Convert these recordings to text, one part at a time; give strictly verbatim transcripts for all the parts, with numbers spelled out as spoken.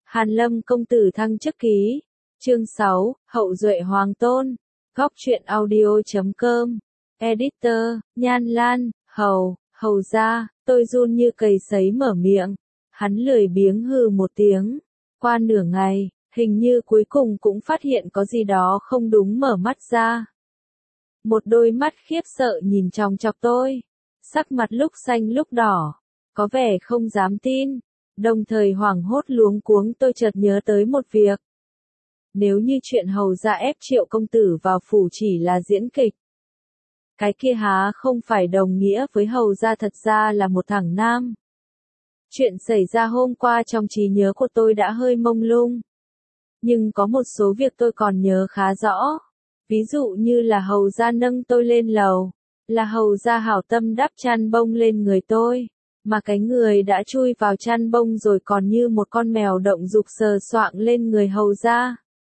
Hàn Lâm công tử thăng chức ký. Chương sáu, Hậu duệ hoàng tôn. Góc truyện audio chấm com. Editor, Nhan Lan, Hầu, Hầu gia, tôi run như cầy sấy mở miệng. Hắn lười biếng hừ một tiếng. Qua nửa ngày, hình như cuối cùng cũng phát hiện có gì đó không đúng mở mắt ra. Một đôi mắt khiếp sợ nhìn chòng chọc tôi. Sắc mặt lúc xanh lúc đỏ. Có vẻ không dám tin. Đồng thời hoảng hốt luống cuống tôi chợt nhớ tới một việc. Nếu như chuyện hầu gia ép Triệu công tử vào phủ chỉ là diễn kịch, cái kia há không phải đồng nghĩa với hầu gia thật ra là một thằng nam. Chuyện xảy ra hôm qua trong trí nhớ của tôi đã hơi mông lung. Nhưng có một số việc tôi còn nhớ khá rõ. Ví dụ như là hầu gia nâng tôi lên lầu, là hầu gia hảo tâm đắp chăn bông lên người tôi. Mà cái người đã chui vào chăn bông rồi còn như một con mèo động dục sờ soạng lên người hầu gia.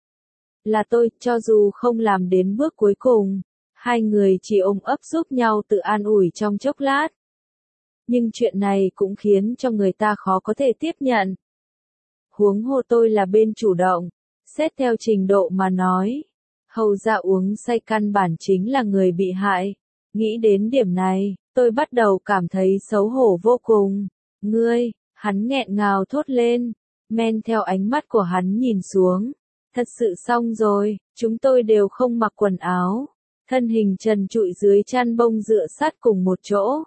Là tôi, cho dù không làm đến bước cuối cùng, hai người chỉ ôm ấp giúp nhau tự an ủi trong chốc lát. Nhưng chuyện này cũng khiến cho người ta khó có thể tiếp nhận. Huống hồ tôi là bên chủ động, xét theo trình độ mà nói. Hầu gia uống say căn bản chính là người bị hại. Nghĩ đến điểm này, tôi bắt đầu cảm thấy xấu hổ vô cùng. Ngươi, hắn nghẹn ngào thốt lên, men theo ánh mắt của hắn nhìn xuống. Thật sự xong rồi, chúng tôi đều không mặc quần áo. Thân hình trần trụi dưới chăn bông dựa sát cùng một chỗ.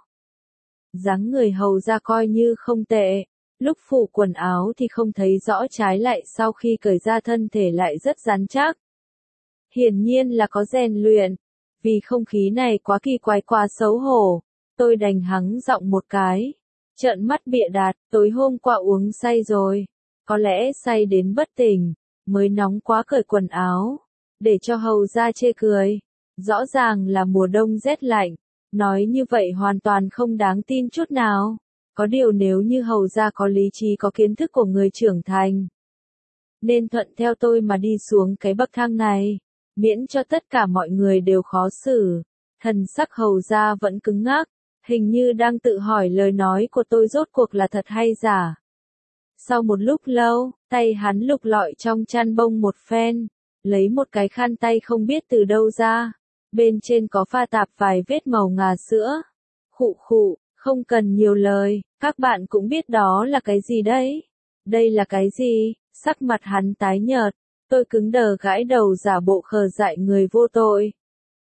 Dáng người hầu gia coi như không tệ. Lúc phủ quần áo thì không thấy rõ, trái lại sau khi cởi ra thân thể lại rất rắn chắc. Hiển nhiên là có rèn luyện. Vì không khí này quá kỳ quái quá xấu hổ, tôi đành hắng giọng một cái. Trợn mắt bịa đặt, tối hôm qua uống say rồi. Có lẽ say đến bất tỉnh, mới nóng quá cởi quần áo. Để cho hầu gia chê cười. Rõ ràng là mùa đông rét lạnh. Nói như vậy hoàn toàn không đáng tin chút nào. Có điều nếu như hầu gia có lý trí có kiến thức của người trưởng thành, nên thuận theo tôi mà đi xuống cái bậc thang này. Miễn cho tất cả mọi người đều khó xử. Thần sắc hầu gia vẫn cứng ngắc, hình như đang tự hỏi lời nói của tôi rốt cuộc là thật hay giả. Sau một lúc lâu, tay hắn lục lọi trong chăn bông một phen, lấy một cái khăn tay không biết từ đâu ra. Bên trên có pha tạp vài vết màu ngà sữa. Khụ khụ, không cần nhiều lời, các bạn cũng biết đó là cái gì đấy. Đây là cái gì? Sắc mặt hắn tái nhợt. Tôi cứng đờ gãi đầu giả bộ khờ dại người vô tội.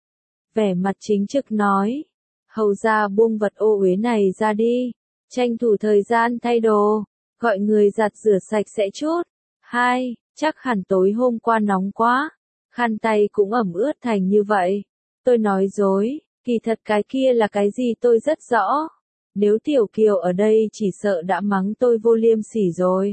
Vẻ mặt chính trực nói. Hầu gia buông vật ô uế này ra đi. Tranh thủ thời gian thay đồ. Gọi người giặt rửa sạch sẽ chút. Hai, chắc hẳn tối hôm qua nóng quá. Khăn tay cũng ẩm ướt thành như vậy. Tôi nói dối, kỳ thật cái kia là cái gì tôi rất rõ. Nếu Tiểu Kiều ở đây chỉ sợ đã mắng tôi vô liêm sỉ rồi.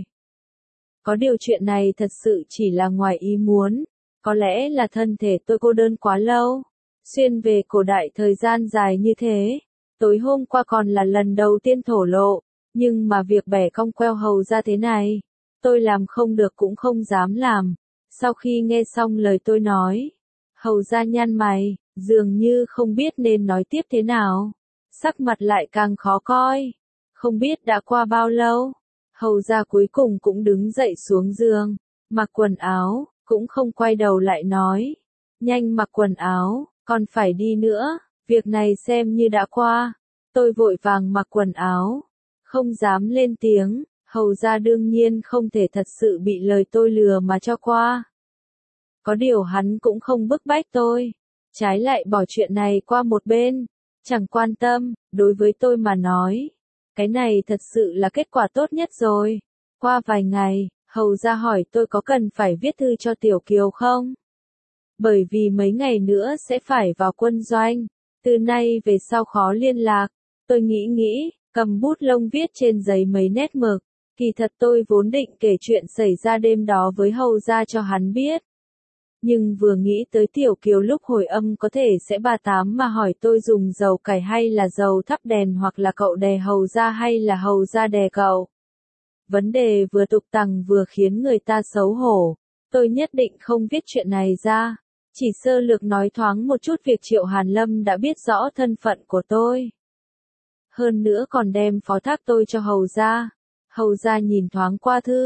Có điều chuyện này thật sự chỉ là ngoài ý muốn. Có lẽ là thân thể tôi cô đơn quá lâu. Xuyên về cổ đại thời gian dài như thế. Tối hôm qua còn là lần đầu tiên thổ lộ. Nhưng mà việc bẻ cong queo hầu ra thế này, tôi làm không được cũng không dám làm. Sau khi nghe xong lời tôi nói, hầu ra nhăn mày, dường như không biết nên nói tiếp thế nào. Sắc mặt lại càng khó coi. Không biết đã qua bao lâu. Hầu ra cuối cùng cũng đứng dậy xuống giường, mặc quần áo, cũng không quay đầu lại nói. Nhanh mặc quần áo, còn phải đi nữa, việc này xem như đã qua. Tôi vội vàng mặc quần áo, không dám lên tiếng, hầu ra đương nhiên không thể thật sự bị lời tôi lừa mà cho qua. Có điều hắn cũng không bức bách tôi, trái lại bỏ chuyện này qua một bên, chẳng quan tâm, đối với tôi mà nói. Cái này thật sự là kết quả tốt nhất rồi. Qua vài ngày, hầu ra hỏi tôi có cần phải viết thư cho Tiểu Kiều không? Bởi vì mấy ngày nữa sẽ phải vào quân doanh. Từ nay về sau khó liên lạc. Tôi nghĩ nghĩ, cầm bút lông viết trên giấy mấy nét mực. Kỳ thật tôi vốn định kể chuyện xảy ra đêm đó với hầu ra cho hắn biết. Nhưng vừa nghĩ tới Tiểu Kiều lúc hồi âm có thể sẽ bà tám mà hỏi tôi dùng dầu cải hay là dầu thắp đèn, hoặc là cậu đè hầu ra hay là hầu ra đè cậu. Vấn đề vừa tục tằng vừa khiến người ta xấu hổ. Tôi nhất định không viết chuyện này ra. Chỉ sơ lược nói thoáng một chút việc Triệu Hàn Lâm đã biết rõ thân phận của tôi. Hơn nữa còn đem phó thác tôi cho hầu ra. Hầu ra nhìn thoáng qua thư.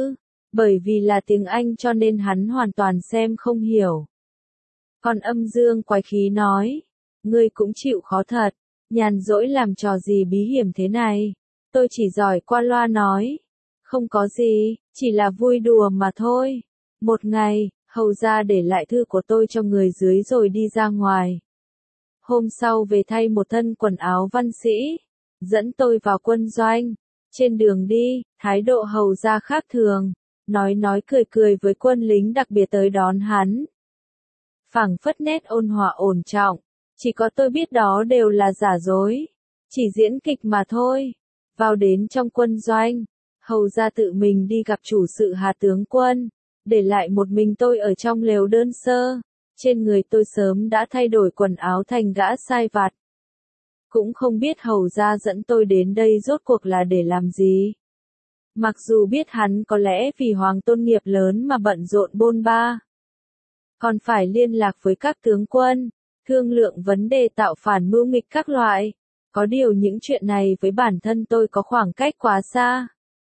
Bởi vì là tiếng Anh cho nên hắn hoàn toàn xem không hiểu. Còn âm dương quái khí nói, ngươi cũng chịu khó thật, nhàn rỗi làm trò gì bí hiểm thế này. Tôi chỉ giỏi qua loa nói, không có gì, chỉ là vui đùa mà thôi. Một ngày, hầu ra để lại thư của tôi cho người dưới rồi đi ra ngoài. Hôm sau về thay một thân quần áo văn sĩ, dẫn tôi vào quân doanh. Trên đường đi, thái độ hầu ra khác thường, nói nói cười cười với quân lính đặc biệt tới đón hắn. Phảng phất nét ôn hòa ổn trọng, chỉ có tôi biết đó đều là giả dối, chỉ diễn kịch mà thôi. Vào đến trong quân doanh, hầu ra tự mình đi gặp chủ sự Hà tướng quân, để lại một mình tôi ở trong lều đơn sơ. Trên người tôi sớm đã thay đổi quần áo thành gã sai vặt. Cũng không biết hầu ra dẫn tôi đến đây rốt cuộc là để làm gì. Mặc dù biết hắn có lẽ vì hoàng tôn nghiệp lớn mà bận rộn bôn ba. Còn phải liên lạc với các tướng quân, thương lượng vấn đề tạo phản mưu nghịch các loại. Có điều những chuyện này với bản thân tôi có khoảng cách quá xa.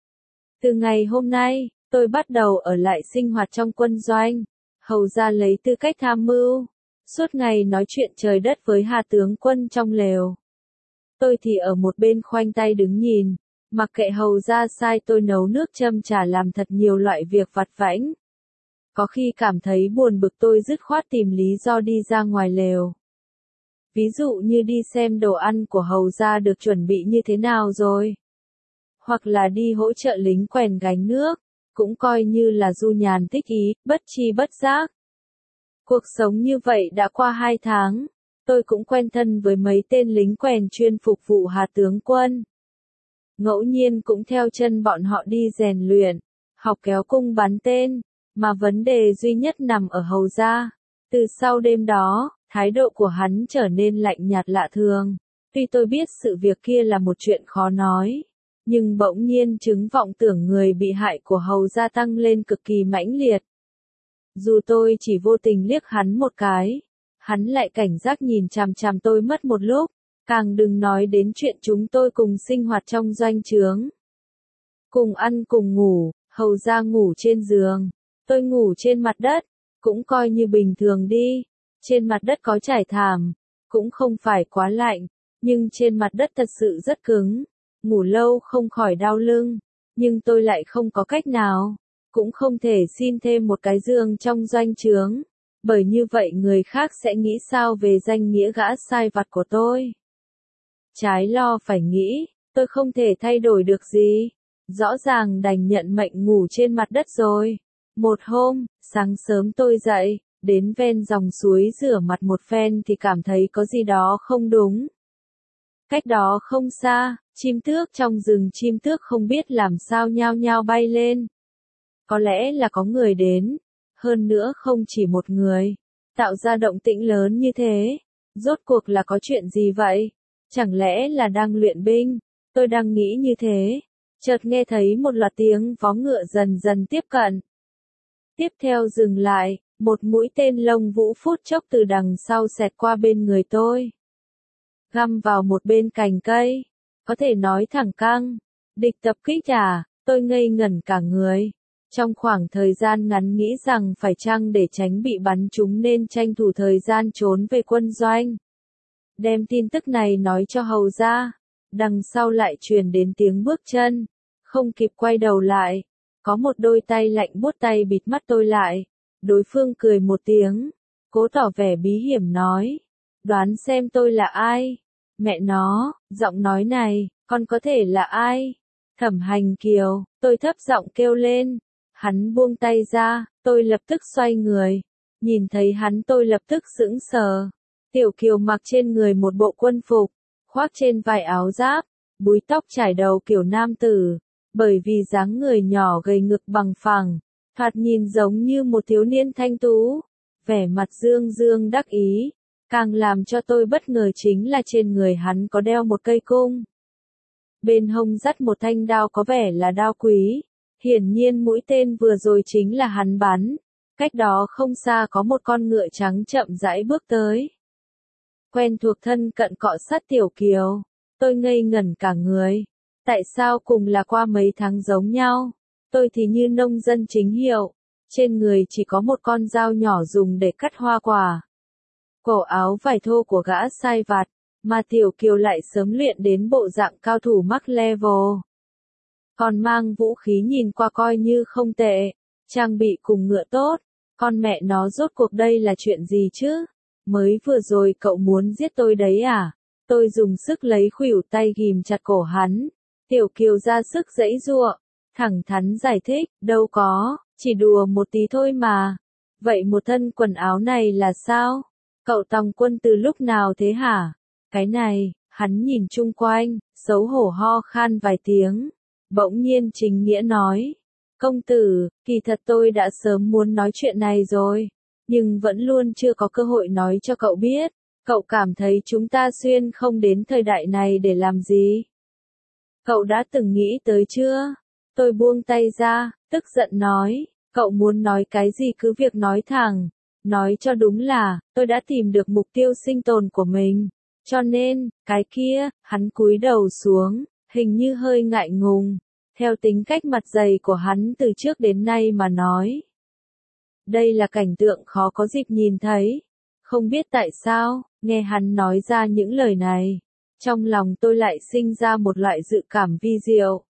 Từ ngày hôm nay, tôi bắt đầu ở lại sinh hoạt trong quân doanh. Hầu ra lấy tư cách tham mưu, suốt ngày nói chuyện trời đất với Hà tướng quân trong lều. Tôi thì ở một bên khoanh tay đứng nhìn, mặc kệ hầu ra sai tôi nấu nước châm trà làm thật nhiều loại việc vặt vãnh. Có khi cảm thấy buồn bực tôi dứt khoát tìm lý do đi ra ngoài lều. Ví dụ như đi xem đồ ăn của hầu ra được chuẩn bị như thế nào rồi. Hoặc là đi hỗ trợ lính quèn gánh nước, cũng coi như là du nhàn thích ý, bất chi bất giác. Cuộc sống như vậy đã qua hai tháng, tôi cũng quen thân với mấy tên lính quèn chuyên phục vụ Hà tướng quân. Ngẫu nhiên cũng theo chân bọn họ đi rèn luyện, học kéo cung bắn tên, mà vấn đề duy nhất nằm ở hầu ra. Từ sau đêm đó, thái độ của hắn trở nên lạnh nhạt lạ thường. Tuy tôi biết sự việc kia là một chuyện khó nói, nhưng bỗng nhiên chứng vọng tưởng người bị hại của hầu gia tăng lên cực kỳ mãnh liệt. Dù tôi chỉ vô tình liếc hắn một cái, hắn lại cảnh giác nhìn chằm chằm tôi mất một lúc, càng đừng nói đến chuyện chúng tôi cùng sinh hoạt trong doanh trướng. Cùng ăn cùng ngủ, hầu gia ngủ trên giường, tôi ngủ trên mặt đất, cũng coi như bình thường đi. Trên mặt đất có trải thảm, cũng không phải quá lạnh, nhưng trên mặt đất thật sự rất cứng. Ngủ lâu không khỏi đau lưng, nhưng tôi lại không có cách nào, cũng không thể xin thêm một cái giường trong doanh trướng, bởi như vậy người khác sẽ nghĩ sao về danh nghĩa gã sai vặt của tôi. Trái lo phải nghĩ, tôi không thể thay đổi được gì, rõ ràng đành nhận mệnh ngủ trên mặt đất rồi. Một hôm, sáng sớm tôi dậy, đến ven dòng suối rửa mặt một phen thì cảm thấy có gì đó không đúng. Cách đó không xa, chim tước trong rừng chim tước không biết làm sao nhao nhao bay lên. Có lẽ là có người đến, hơn nữa không chỉ một người, tạo ra động tĩnh lớn như thế. Rốt cuộc là có chuyện gì vậy? Chẳng lẽ là đang luyện binh? Tôi đang nghĩ như thế. Chợt nghe thấy một loạt tiếng vó ngựa dần dần tiếp cận. Tiếp theo dừng lại, một mũi tên lông vũ phút chốc từ đằng sau xẹt qua bên người tôi. Găm vào một bên cành cây, có thể nói thẳng căng. Địch tập kích à, tôi ngây ngẩn cả người. Trong khoảng thời gian ngắn nghĩ rằng phải chăng để tránh bị bắn trúng nên tranh thủ thời gian trốn về quân doanh. Đem tin tức này nói cho hầu ra, đằng sau lại truyền đến tiếng bước chân, không kịp quay đầu lại. Có một đôi tay lạnh buốt tay bịt mắt tôi lại, đối phương cười một tiếng, cố tỏ vẻ bí hiểm nói, đoán xem tôi là ai. Mẹ nó, giọng nói này, con có thể là ai? Thẩm Hành Kiều, tôi thấp giọng kêu lên. Hắn buông tay ra, tôi lập tức xoay người. Nhìn thấy hắn tôi lập tức sững sờ. Tiểu Kiều mặc trên người một bộ quân phục, khoác trên vai áo giáp, búi tóc trải đầu kiểu nam tử. Bởi vì dáng người nhỏ gầy ngực bằng phẳng, thoạt nhìn giống như một thiếu niên thanh tú. Vẻ mặt dương dương đắc ý. Càng làm cho tôi bất ngờ chính là trên người hắn có đeo một cây cung. Bên hông dắt một thanh đao có vẻ là đao quý. Hiển nhiên mũi tên vừa rồi chính là hắn bắn. Cách đó không xa có một con ngựa trắng chậm rãi bước tới. Quen thuộc thân cận cọ sát Tiểu Kiều. Tôi ngây ngẩn cả người. Tại sao cùng là qua mấy tháng giống nhau? tôi thì như nông dân chính hiệu, trên người chỉ có một con dao nhỏ dùng để cắt hoa quả. Cổ áo vải thô của gã sai vặt, mà Tiểu Kiều lại sớm luyện đến bộ dạng cao thủ mắc level. Còn mang vũ khí nhìn qua coi như không tệ, trang bị cùng ngựa tốt, con mẹ nó rốt cuộc đây là chuyện gì chứ? Mới vừa rồi cậu muốn giết tôi đấy à? Tôi dùng sức lấy khuỷu tay ghìm chặt cổ hắn. Tiểu Kiều ra sức giãy giụa, thẳng thắn giải thích, đâu có, chỉ đùa một tí thôi mà. Vậy một thân quần áo này là sao? Cậu Tòng Quân từ lúc nào thế hả? Cái này, hắn nhìn chung quanh, xấu hổ ho khan vài tiếng. Bỗng nhiên chính nghĩa nói, công tử, kỳ thật tôi đã sớm muốn nói chuyện này rồi, nhưng vẫn luôn chưa có cơ hội nói cho cậu biết. Cậu cảm thấy chúng ta xuyên không đến thời đại này để làm gì? Cậu đã từng nghĩ tới chưa? Tôi buông tay ra, tức giận nói, cậu muốn nói cái gì cứ việc nói thẳng. Nói cho đúng là, tôi đã tìm được mục tiêu sinh tồn của mình. Cho nên, cái kia, hắn cúi đầu xuống, hình như hơi ngại ngùng. Theo tính cách mặt dày của hắn từ trước đến nay mà nói. Đây là cảnh tượng khó có dịp nhìn thấy. Không biết tại sao, nghe hắn nói ra những lời này. Trong lòng tôi lại sinh ra một loại dự cảm vi diệu.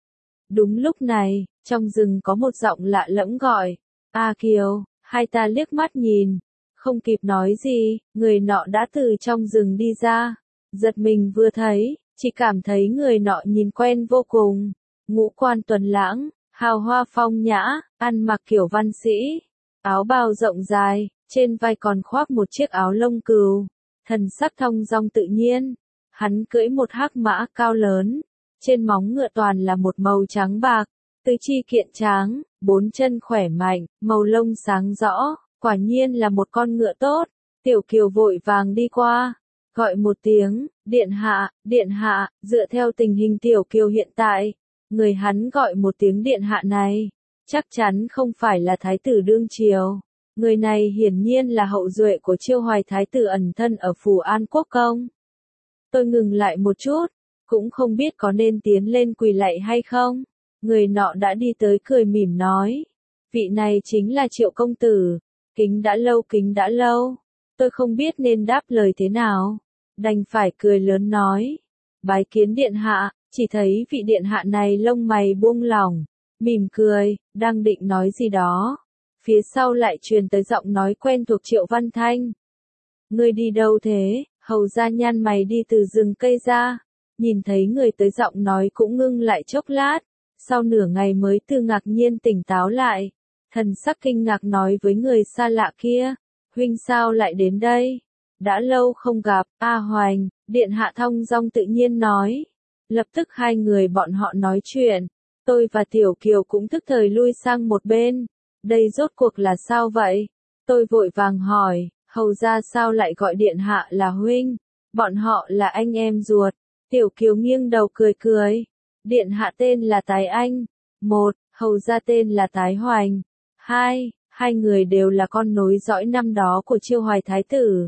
Đúng lúc này, trong rừng có một giọng lạ lẫm gọi. A Kiều, hai ta liếc mắt nhìn. Không kịp nói gì, người nọ đã từ trong rừng đi ra. Giật mình vừa thấy, chỉ cảm thấy người nọ nhìn quen vô cùng. Ngũ quan tuấn lãng, hào hoa phong nhã, ăn mặc kiểu văn sĩ. Áo bào rộng dài, trên vai còn khoác một chiếc áo lông cừu. Thần sắc thong dong tự nhiên. Hắn cưỡi một hắc mã cao lớn. Trên móng ngựa toàn là một màu trắng bạc. Tứ chi kiện tráng, bốn chân khỏe mạnh, màu lông sáng rõ. Quả nhiên là một con ngựa tốt. Tiểu Kiều vội vàng đi qua. Gọi một tiếng, điện hạ, điện hạ, dựa theo tình hình Tiểu Kiều hiện tại. Người hắn gọi một tiếng điện hạ này, chắc chắn không phải là thái tử đương triều. Người này hiển nhiên là hậu duệ của Chiêu Hoài thái tử ẩn thân ở Phù An Quốc công. Tôi ngừng lại một chút, cũng không biết có nên tiến lên quỳ lạy hay không. Người nọ đã đi tới cười mỉm nói, vị này chính là Triệu công tử, kính đã lâu kính đã lâu. Tôi không biết nên đáp lời thế nào, đành phải cười lớn nói, bái kiến điện hạ. Chỉ thấy vị điện hạ này lông mày buông lỏng, mỉm cười, đang định nói gì đó. Phía sau lại truyền tới giọng nói quen thuộc Triệu Văn Thanh. Ngươi đi đâu thế? Hầu ra nhăn mày đi từ rừng cây ra. Nhìn thấy người tới giọng nói cũng ngưng lại chốc lát. Sau nửa ngày mới từ ngạc nhiên tỉnh táo lại. Thần sắc kinh ngạc nói với người xa lạ kia. Huynh sao lại đến đây? Đã lâu không gặp, A Hoành, điện hạ thong dong tự nhiên nói. Lập tức hai người bọn họ nói chuyện. Tôi và Tiểu Kiều cũng tức thời lui sang một bên. Đây rốt cuộc là sao vậy? Tôi vội vàng hỏi, hầu ra sao lại gọi điện hạ là huynh? Bọn họ là anh em ruột. Tiểu Kiều nghiêng đầu cười cười. Điện hạ tên là Tái Anh. Một, hầu ra tên là Tái Hoành. Hai, hai người đều là con nối dõi năm đó của Chiêu Hoài thái tử.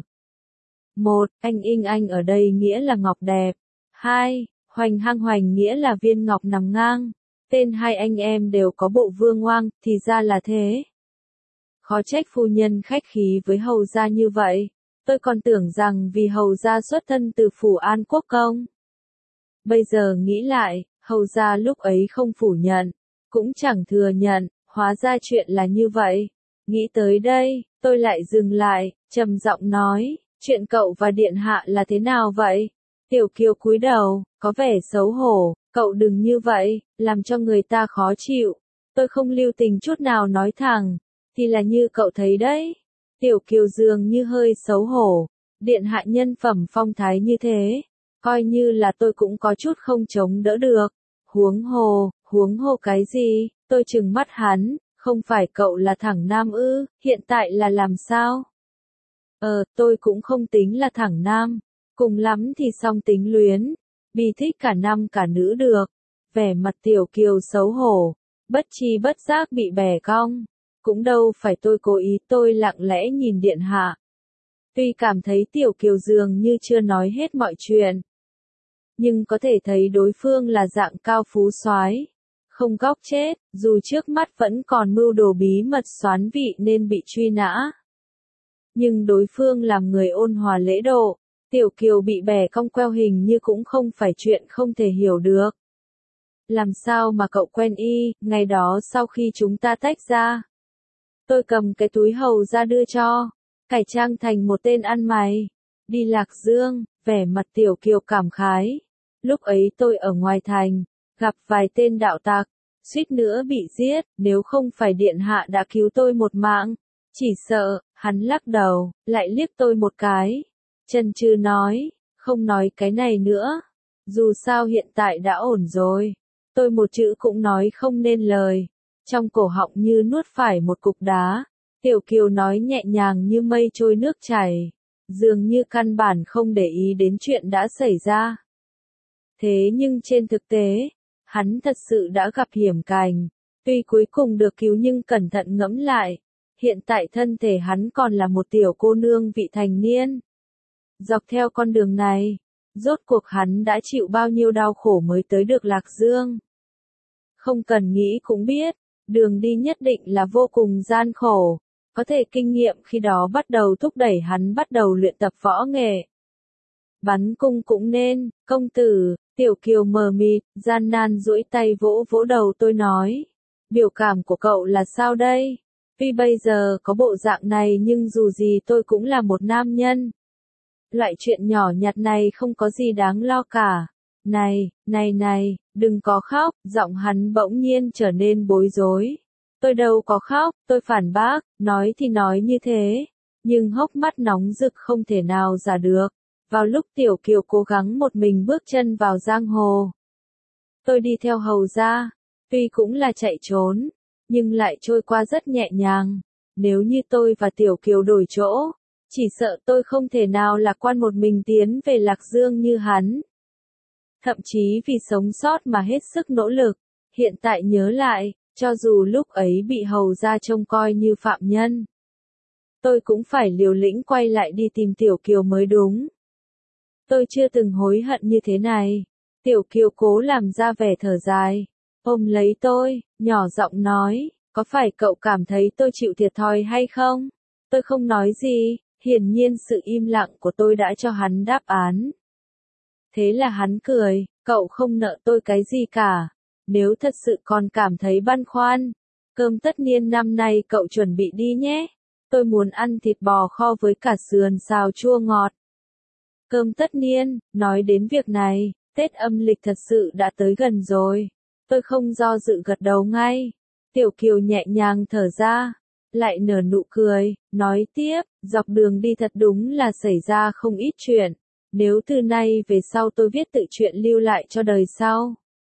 Một, anh Inh Anh ở đây nghĩa là ngọc đẹp. Hai, Hoành Hang Hoành nghĩa là viên ngọc nằm ngang. Tên hai anh em đều có bộ vương oang, thì ra là thế. Khó trách phu nhân khách khí với hầu gia như vậy. Tôi còn tưởng rằng vì hầu gia xuất thân từ Phủ An Quốc công. Bây giờ nghĩ lại, hầu gia lúc ấy không phủ nhận, cũng chẳng thừa nhận, hóa ra chuyện là như vậy. Nghĩ tới đây, tôi lại dừng lại, trầm giọng nói, chuyện cậu và điện hạ là thế nào vậy? Tiểu Kiều cúi đầu, có vẻ xấu hổ, cậu đừng như vậy, làm cho người ta khó chịu. Tôi không lưu tình chút nào nói thẳng, thì là như cậu thấy đấy. Tiểu Kiều dường như hơi xấu hổ, điện hạ nhân phẩm phong thái như thế, coi như là tôi cũng có chút không chống đỡ được. Huống hồ, huống hồ cái gì, tôi trừng mắt hắn, không phải cậu là thẳng nam ư, hiện tại là làm sao? Ờ, tôi cũng không tính là thẳng nam. Cùng lắm thì song tính luyến, bi thích cả nam cả nữ được. Vẻ mặt Tiểu Kiều xấu hổ, bất chi bất giác bị bẻ cong. Cũng đâu phải tôi cố ý, tôi lặng lẽ nhìn điện hạ. Tuy cảm thấy Tiểu Kiều dường như chưa nói hết mọi chuyện, nhưng có thể thấy đối phương là dạng cao phú soái, không góc chết, dù trước mắt vẫn còn mưu đồ bí mật xoán vị nên bị truy nã. Nhưng đối phương làm người ôn hòa lễ độ, Tiểu Kiều bị bẻ cong queo hình như cũng không phải chuyện không thể hiểu được. Làm sao mà cậu quen y, ngày đó sau khi chúng ta tách ra. Tôi cầm cái túi hầu ra đưa cho, cải trang thành một tên ăn mày. Đi Lạc Dương, vẻ mặt Tiểu Kiều cảm khái. Lúc ấy tôi ở ngoài thành, gặp vài tên đạo tặc, suýt nữa bị giết, nếu không phải điện hạ đã cứu tôi một mạng. Chỉ sợ, hắn lắc đầu, lại liếc tôi một cái. Chần chừ nói, không nói cái này nữa. Dù sao hiện tại đã ổn rồi. Tôi một chữ cũng nói không nên lời. Trong cổ họng như nuốt phải một cục đá. Tiểu Kiều nói nhẹ nhàng như mây trôi nước chảy. Dường như căn bản không để ý đến chuyện đã xảy ra. Thế nhưng trên thực tế, hắn thật sự đã gặp hiểm cảnh. Tuy cuối cùng được cứu nhưng cẩn thận ngẫm lại. Hiện tại thân thể hắn còn là một tiểu cô nương vị thành niên. Dọc theo con đường này, rốt cuộc hắn đã chịu bao nhiêu đau khổ mới tới được Lạc Dương. Không cần nghĩ cũng biết, đường đi nhất định là vô cùng gian khổ. Có thể kinh nghiệm khi đó bắt đầu thúc đẩy hắn bắt đầu luyện tập võ nghệ. Bắn cung cũng nên, công tử. Tiểu Kiều mờ mịt, gian nan duỗi tay vỗ vỗ đầu tôi nói. Biểu cảm của cậu là sao đây? Vì bây giờ có bộ dạng này nhưng dù gì tôi cũng là một nam nhân. Loại chuyện nhỏ nhặt này không có gì đáng lo cả. Này, này này, đừng có khóc, giọng hắn bỗng nhiên trở nên bối rối. Tôi đâu có khóc, tôi phản bác, nói thì nói như thế. Nhưng hốc mắt nóng rực không thể nào giả được. Vào lúc Tiểu Kiều cố gắng một mình bước chân vào giang hồ. Tôi đi theo hầu ra, tuy cũng là chạy trốn, nhưng lại trôi qua rất nhẹ nhàng. Nếu như tôi và Tiểu Kiều đổi chỗ, chỉ sợ tôi không thể nào lạc quan một mình tiến về Lạc Dương như hắn. Thậm chí vì sống sót mà hết sức nỗ lực, hiện tại nhớ lại, cho dù lúc ấy bị hầu ra trông coi như phạm nhân. Tôi cũng phải liều lĩnh quay lại đi tìm Tiểu Kiều mới đúng. Tôi chưa từng hối hận như thế này. Tiểu Kiều cố làm ra vẻ thở dài, ôm lấy tôi, nhỏ giọng nói, có phải cậu cảm thấy tôi chịu thiệt thòi hay không? Tôi không nói gì, hiển nhiên sự im lặng của tôi đã cho hắn đáp án. Thế là hắn cười, cậu không nợ tôi cái gì cả. Nếu thật sự còn cảm thấy băn khoăn, cơm tất niên năm nay cậu chuẩn bị đi nhé. Tôi muốn ăn thịt bò kho với cả sườn xào chua ngọt. Cơm tất niên, nói đến việc này, Tết âm lịch thật sự đã tới gần rồi. Tôi không do dự gật đầu ngay. Tiểu Kiều nhẹ nhàng thở ra, lại nở nụ cười, nói tiếp, dọc đường đi thật đúng là xảy ra không ít chuyện. Nếu từ nay về sau tôi viết tự truyện lưu lại cho đời sau,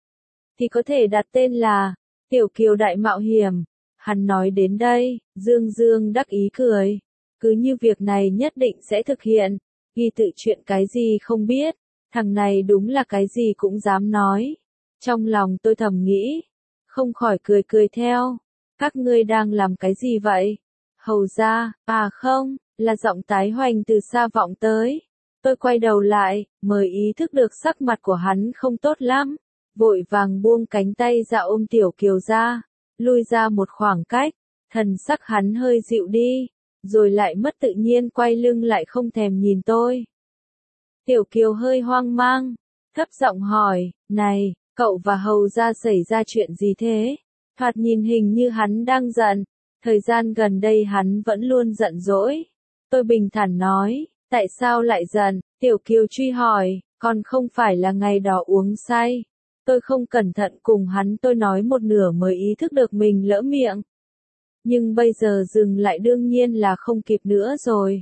thì có thể đặt tên là Tiểu Kiều Đại Mạo Hiểm. Hắn nói đến đây, Dương Dương đắc ý cười. Cứ như việc này nhất định sẽ thực hiện. Ghi tự truyện cái gì không biết, thằng này đúng là cái gì cũng dám nói. Trong lòng tôi thầm nghĩ, không khỏi cười cười theo. Các ngươi đang làm cái gì vậy? Hầu ra, à không, là giọng tái hoành từ xa vọng tới. Tôi quay đầu lại, mới ý thức được sắc mặt của hắn không tốt lắm. Vội vàng buông cánh tay ra ôm Tiểu Kiều ra, lui ra một khoảng cách, thần sắc hắn hơi dịu đi. Rồi lại mất tự nhiên quay lưng lại không thèm nhìn tôi. Tiểu Kiều hơi hoang mang, thấp giọng hỏi, này, cậu và hầu ra xảy ra chuyện gì thế? Thoạt nhìn hình như hắn đang giận, thời gian gần đây hắn vẫn luôn giận dỗi. Tôi bình thản nói, tại sao lại giận? Tiểu Kiều truy hỏi, còn không phải là ngày đó uống say. Tôi không cẩn thận cùng hắn tôi nói một nửa mới ý thức được mình lỡ miệng. Nhưng bây giờ dừng lại đương nhiên là không kịp nữa rồi.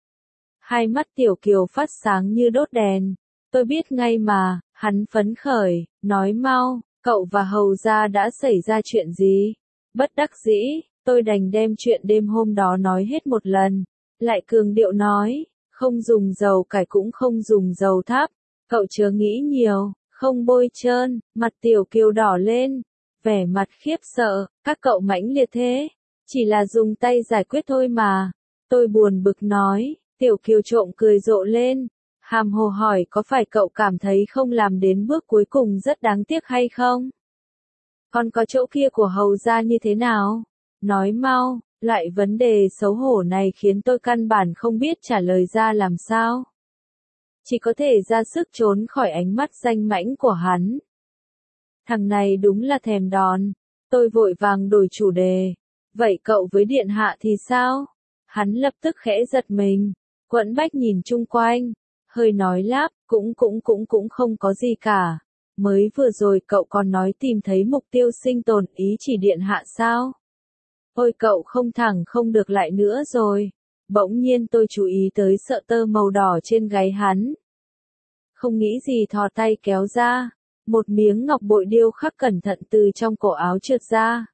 Hai mắt Tiểu Kiều phát sáng như đốt đèn. Tôi biết ngay mà, hắn phấn khởi, nói mau, cậu và hầu gia đã xảy ra chuyện gì? Bất đắc dĩ, tôi đành đem chuyện đêm hôm đó nói hết một lần. Lại cường điệu nói, không dùng dầu cải cũng không dùng dầu thắp. Cậu chớ nghĩ nhiều, không bôi trơn, mặt Tiểu Kiều đỏ lên. Vẻ mặt khiếp sợ, các cậu mãnh liệt thế. Chỉ là dùng tay giải quyết thôi mà. Tôi buồn bực nói, Tiểu Kiều trộm cười rộ lên. Hàm hồ hỏi có phải cậu cảm thấy không làm đến bước cuối cùng rất đáng tiếc hay không? Còn có chỗ kia của hầu gia như thế nào? Nói mau, loại vấn đề xấu hổ này khiến tôi căn bản không biết trả lời ra làm sao. Chỉ có thể ra sức trốn khỏi ánh mắt danh mãnh của hắn. Thằng này đúng là thèm đòn. Tôi vội vàng đổi chủ đề. Vậy cậu với điện hạ thì sao? Hắn lập tức khẽ giật mình. Quẫn bách nhìn chung quanh. Hơi nói lắp, cũng cũng cũng cũng không có gì cả. Mới vừa rồi cậu còn nói tìm thấy mục tiêu sinh tồn, ý chỉ điện hạ sao? Ôi cậu không thẳng không được lại nữa rồi. Bỗng nhiên tôi chú ý tới sợi tơ màu đỏ trên gáy hắn. Không nghĩ gì thò tay kéo ra. Một miếng ngọc bội điêu khắc cẩn thận từ trong cổ áo trượt ra.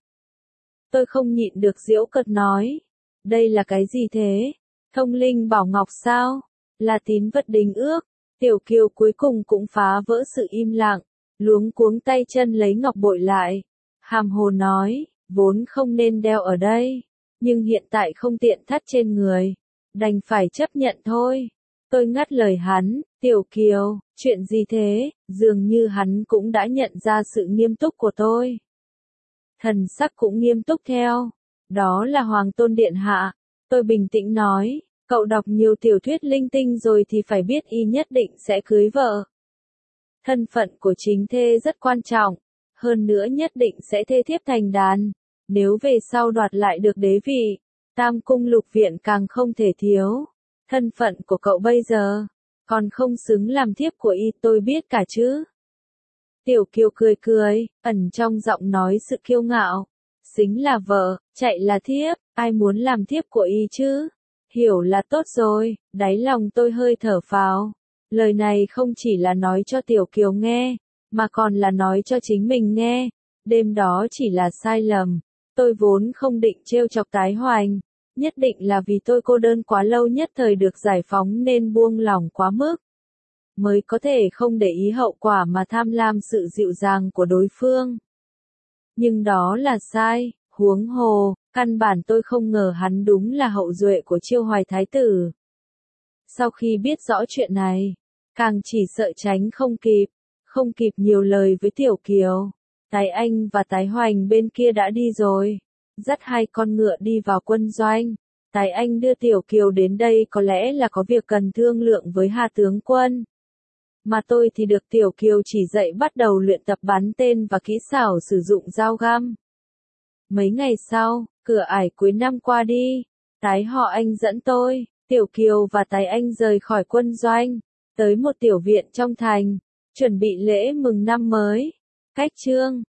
Tôi không nhịn được giễu cợt nói. Đây là cái gì thế? Thông linh bảo ngọc sao? Là tín vật đính ước. Tiểu Kiều cuối cùng cũng phá vỡ sự im lặng. Luống cuống tay chân lấy ngọc bội lại. Hàm hồ nói, vốn không nên đeo ở đây. Nhưng hiện tại không tiện thắt trên người. Đành phải chấp nhận thôi. Tôi ngắt lời hắn, Tiểu Kiều, chuyện gì thế? Dường như hắn cũng đã nhận ra sự nghiêm túc của tôi. Thần sắc cũng nghiêm túc theo. Đó là Hoàng Tôn Điện Hạ. Tôi bình tĩnh nói, cậu đọc nhiều tiểu thuyết linh tinh rồi thì phải biết y nhất định sẽ cưới vợ. Thân phận của chính thê rất quan trọng. Hơn nữa nhất định sẽ thê thiếp thành đàn. Nếu về sau đoạt lại được đế vị, tam cung lục viện càng không thể thiếu. Thân phận của cậu bây giờ, còn không xứng làm thiếp của y, tôi biết cả chứ. Tiểu Kiều cười cười, ẩn trong giọng nói sự kiêu ngạo. Xính là vợ, chạy là thiếp, ai muốn làm thiếp của y chứ? Hiểu là tốt rồi, đáy lòng tôi hơi thở phào. Lời này không chỉ là nói cho Tiểu Kiều nghe, mà còn là nói cho chính mình nghe. Đêm đó chỉ là sai lầm. Tôi vốn không định trêu chọc Tái Hoành. Nhất định là vì tôi cô đơn quá lâu nhất thời được giải phóng nên buông lỏng quá mức. Mới có thể không để ý hậu quả mà tham lam sự dịu dàng của đối phương. Nhưng đó là sai, huống hồ, căn bản tôi không ngờ hắn đúng là hậu duệ của Chiêu Hoài Thái tử. Sau khi biết rõ chuyện này, càng chỉ sợ tránh không kịp, không kịp nhiều lời với Tiểu Kiều. Tái Anh và Tái Hoành bên kia đã đi rồi. Dắt hai con ngựa đi vào quân doanh. Tái Anh đưa Tiểu Kiều đến đây có lẽ là có việc cần thương lượng với Hà tướng quân. Mà tôi thì được Tiểu Kiều chỉ dạy bắt đầu luyện tập bắn tên và kỹ xảo sử dụng dao găm. Mấy ngày sau, cửa ải cuối năm qua đi, Tái họ Anh dẫn tôi, Tiểu Kiều và Tái Anh rời khỏi quân doanh, tới một tiểu viện trong thành, chuẩn bị lễ mừng năm mới. Cách chương